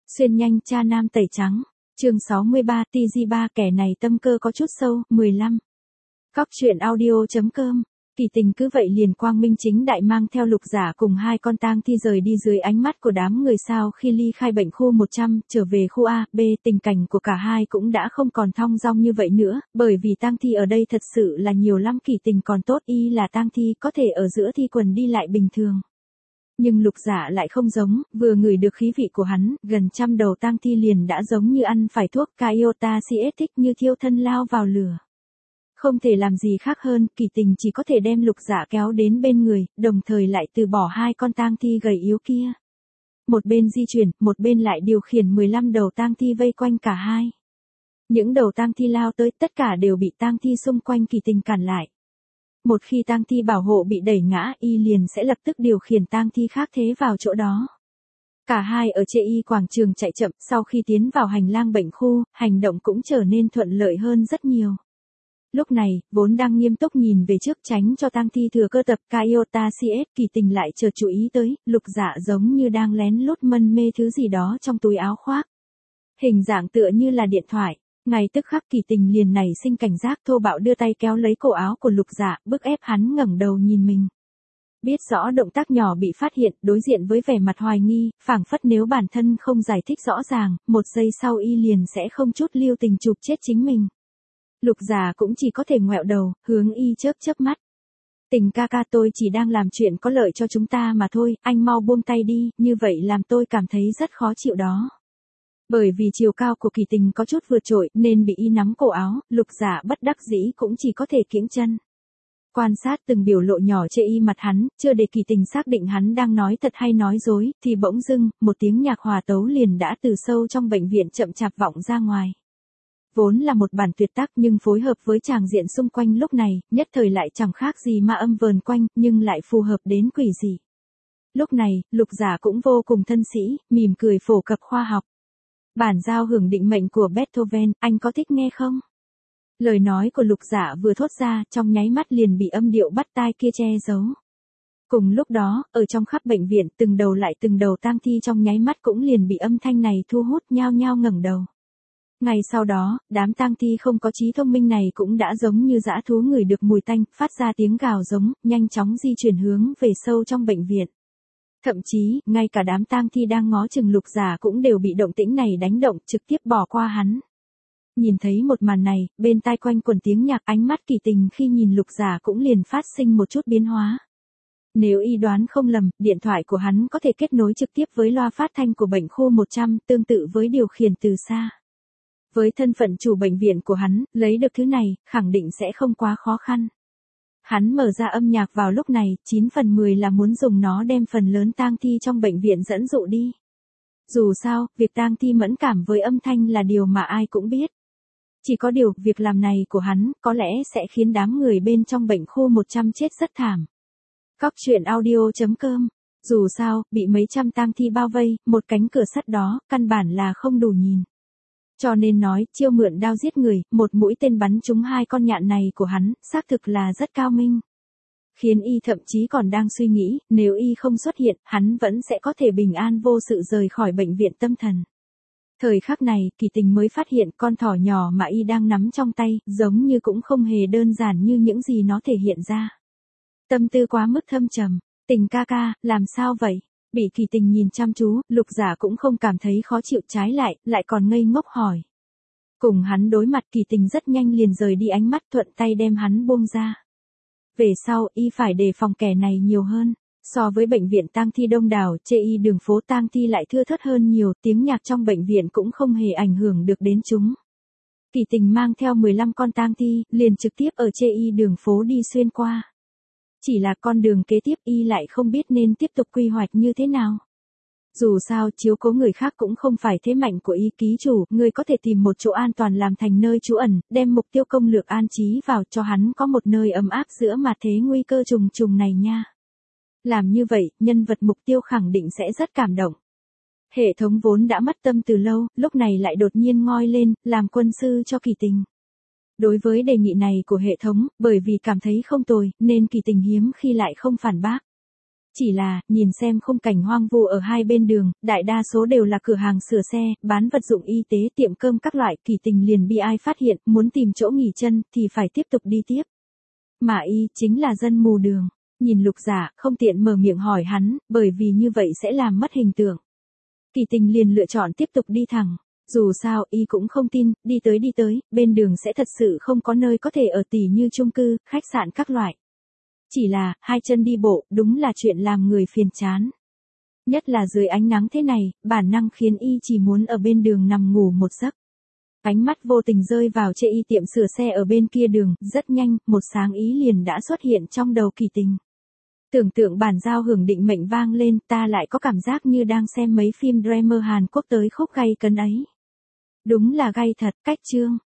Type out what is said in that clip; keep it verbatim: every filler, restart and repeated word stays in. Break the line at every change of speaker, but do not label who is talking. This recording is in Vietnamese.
Xuyên nhanh cha nam tẩy trắng. Chương sáu mươi ba, tê giê ba kẻ này tâm cơ có chút sâu. mười lăm. Cóc truyện audio.com. Kỳ Tình cứ vậy liền quang minh chính đại mang theo Lục Giả cùng hai con tang thi rời đi dưới ánh mắt của đám người sao khi ly khai bệnh khu một trăm, trở về khu A, B, tình cảnh của cả hai cũng đã không còn thong dong như vậy nữa, bởi vì tang thi ở đây thật sự là nhiều lắm. Kỳ Tình còn tốt y là tang thi có thể ở giữa thi quần đi lại bình thường. Nhưng Lục Giả lại không giống, vừa ngửi được khí vị của hắn, gần trăm đầu tang thi liền đã giống như ăn phải thuốc Kyotaciatic như thiêu thân lao vào lửa. Không thể làm gì khác hơn, Kỳ Tình chỉ có thể đem Lục Giả kéo đến bên người, đồng thời lại từ bỏ hai con tang thi gầy yếu kia. Một bên di chuyển, một bên lại điều khiển mười lăm đầu tang thi vây quanh cả hai. Những đầu tang thi lao tới, tất cả đều bị tang thi xung quanh Kỳ Tình cản lại. Một khi tang thi bảo hộ bị đẩy ngã, y liền sẽ lập tức điều khiển tang thi khác thế vào chỗ đó. Cả hai ở chê y quảng trường chạy chậm, sau khi tiến vào hành lang bệnh khu, hành động cũng trở nên thuận lợi hơn rất nhiều. Lúc này, vốn đang nghiêm túc nhìn về trước tránh cho tang thi thừa cơ tập Kyotaciatic, Kỳ Tình lại chợt chú ý tới, Lục Giả giống như đang lén lút mân mê thứ gì đó trong túi áo khoác. Hình dạng tựa như là điện thoại. Ngay tức khắc Kỳ Tình liền nảy sinh cảnh giác, thô bạo đưa tay kéo lấy cổ áo của Lục Giả, bức ép hắn ngẩng đầu nhìn mình. Biết rõ động tác nhỏ bị phát hiện, đối diện với vẻ mặt hoài nghi, phảng phất nếu bản thân không giải thích rõ ràng, một giây sau y liền sẽ không chút lưu tình chụp chết chính mình. Lục Giả cũng chỉ có thể ngoẹo đầu, hướng y chớp chớp mắt. Tình ca ca, tôi chỉ đang làm chuyện có lợi cho chúng ta mà thôi, anh mau buông tay đi, như vậy làm tôi cảm thấy rất khó chịu đó. Bởi vì chiều cao của Kỳ Tình có chút vượt trội nên bị y nắm cổ áo, Lục Giả bất đắc dĩ cũng chỉ có thể kiễng chân. Quan sát từng biểu lộ nhỏ chê y mặt hắn, chưa để Kỳ Tình xác định hắn đang nói thật hay nói dối, thì bỗng dưng, một tiếng nhạc hòa tấu liền đã từ sâu trong bệnh viện chậm chạp vọng ra ngoài. Vốn là một bản tuyệt tác nhưng phối hợp với tràng diện xung quanh lúc này, nhất thời lại chẳng khác gì ma âm vờn quanh, nhưng lại phù hợp đến quỷ dị. Lúc này, Lục Giả cũng vô cùng thân sĩ, mỉm cười phổ cập khoa học. Bản giao hưởng định mệnh của Beethoven, anh có thích nghe không? Lời nói của Lục Giả vừa thốt ra, trong nháy mắt liền bị âm điệu bắt tai kia che giấu. Cùng lúc đó, ở trong khắp bệnh viện, từng đầu lại từng đầu tang thi trong nháy mắt cũng liền bị âm thanh này thu hút, nhao nhao ngẩng đầu. Ngay sau đó, đám tang thi không có trí thông minh này cũng đã giống như dã thú ngửi được mùi tanh, phát ra tiếng gào giống, nhanh chóng di chuyển hướng về sâu trong bệnh viện. Thậm chí, ngay cả đám tang thi đang ngó chừng Lục Giả cũng đều bị động tĩnh này đánh động, trực tiếp bỏ qua hắn. Nhìn thấy một màn này, bên tai quanh quần tiếng nhạc, ánh mắt Kỳ Tình khi nhìn Lục Giả cũng liền phát sinh một chút biến hóa. Nếu y đoán không lầm, điện thoại của hắn có thể kết nối trực tiếp với loa phát thanh của bệnh khu một trăm, tương tự với điều khiển từ xa. Với thân phận chủ bệnh viện của hắn, lấy được thứ này, khẳng định sẽ không quá khó khăn. Hắn mở ra âm nhạc vào lúc này, chín phần mười là muốn dùng nó đem phần lớn tang thi trong bệnh viện dẫn dụ đi. Dù sao, việc tang thi mẫn cảm với âm thanh là điều mà ai cũng biết. Chỉ có điều, việc làm này của hắn, có lẽ sẽ khiến đám người bên trong bệnh khu một trăm chết rất thảm. Cóc truyện audio.com. Dù sao, bị mấy trăm tang thi bao vây, một cánh cửa sắt đó, căn bản là không đủ nhìn. Cho nên nói, chiêu mượn đao giết người, một mũi tên bắn trúng hai con nhạn này của hắn, xác thực là rất cao minh. Khiến y thậm chí còn đang suy nghĩ, nếu y không xuất hiện, hắn vẫn sẽ có thể bình an vô sự rời khỏi bệnh viện tâm thần. Thời khắc này, Kỳ Tình mới phát hiện con thỏ nhỏ mà y đang nắm trong tay, giống như cũng không hề đơn giản như những gì nó thể hiện ra. Tâm tư quá mức thâm trầm. Tình ca ca, làm sao vậy? Bị Kỳ Tình nhìn chăm chú, Lục Giả cũng không cảm thấy khó chịu, trái lại, lại còn ngây ngốc hỏi. Cùng hắn đối mặt, Kỳ Tình rất nhanh liền rời đi ánh mắt, thuận tay đem hắn buông ra. Về sau, y phải đề phòng kẻ này nhiều hơn. So với bệnh viện tang thi đông đảo, chê y đường phố tang thi lại thưa thớt hơn nhiều, tiếng nhạc trong bệnh viện cũng không hề ảnh hưởng được đến chúng. Kỳ Tình mang theo mười lăm con tang thi, liền trực tiếp ở chê y đường phố đi xuyên qua. Chỉ là con đường kế tiếp y lại không biết nên tiếp tục quy hoạch như thế nào. Dù sao, chiếu cố người khác cũng không phải thế mạnh của y ký chủ, người có thể tìm một chỗ an toàn làm thành nơi trú ẩn, đem mục tiêu công lược an trí vào cho hắn có một nơi ấm áp giữa mà thế nguy cơ trùng trùng này nha. Làm như vậy, nhân vật mục tiêu khẳng định sẽ rất cảm động. Hệ thống vốn đã mất tâm từ lâu, lúc này lại đột nhiên ngoi lên, làm quân sư cho Kỳ Tình. Đối với đề nghị này của hệ thống, bởi vì cảm thấy không tồi, nên Kỳ Tình hiếm khi lại không phản bác. Chỉ là, nhìn xem khung cảnh hoang vu ở hai bên đường, đại đa số đều là cửa hàng sửa xe, bán vật dụng y tế, tiệm cơm các loại, Kỳ Tình liền bị ai phát hiện, muốn tìm chỗ nghỉ chân, thì phải tiếp tục đi tiếp. Mà y, chính là dân mù đường. Nhìn Lục Giả, không tiện mở miệng hỏi hắn, bởi vì như vậy sẽ làm mất hình tượng. Kỳ Tình liền lựa chọn tiếp tục đi thẳng. Dù sao, y cũng không tin, đi tới đi tới, bên đường sẽ thật sự không có nơi có thể ở tỉ như chung cư, khách sạn các loại. Chỉ là, hai chân đi bộ, đúng là chuyện làm người phiền chán. Nhất là dưới ánh nắng thế này, bản năng khiến y chỉ muốn ở bên đường nằm ngủ một giấc. Ánh mắt vô tình rơi vào chê y tiệm sửa xe ở bên kia đường, rất nhanh, một sáng ý liền đã xuất hiện trong đầu Kỳ Tình. Tưởng tượng bản giao hưởng định mệnh vang lên, ta lại có cảm giác như đang xem mấy phim drama Hàn Quốc tới khúc gay cấn ấy. Đúng là gay thật, cách chương.